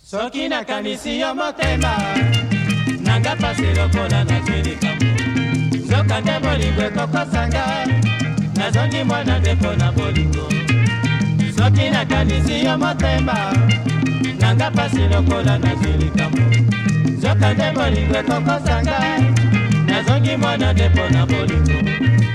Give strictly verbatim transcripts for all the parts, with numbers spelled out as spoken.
Soki nakanisi yo motema nanga pasi lokola nazwi likambo nzoka nde bolingo ekokosanga nazongi mwana nde mpo na bolingo. Soki nakanisi yo motema nanga pasi lokola nazwi likambo nzoka nde bolingo ekokosanga nazongi mwana nde mpo na bolingo.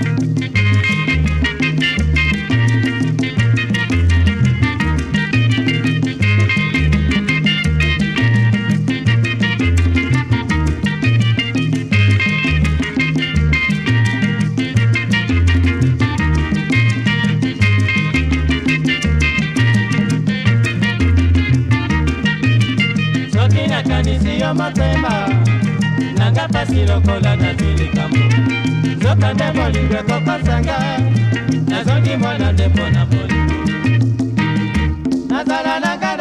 Nakanisi yo motema nanga pasi lokola nazwi likambo nzoka nde bolingo ekokosanga nazongi mwana nde mpo na bolingo. Nazala nanga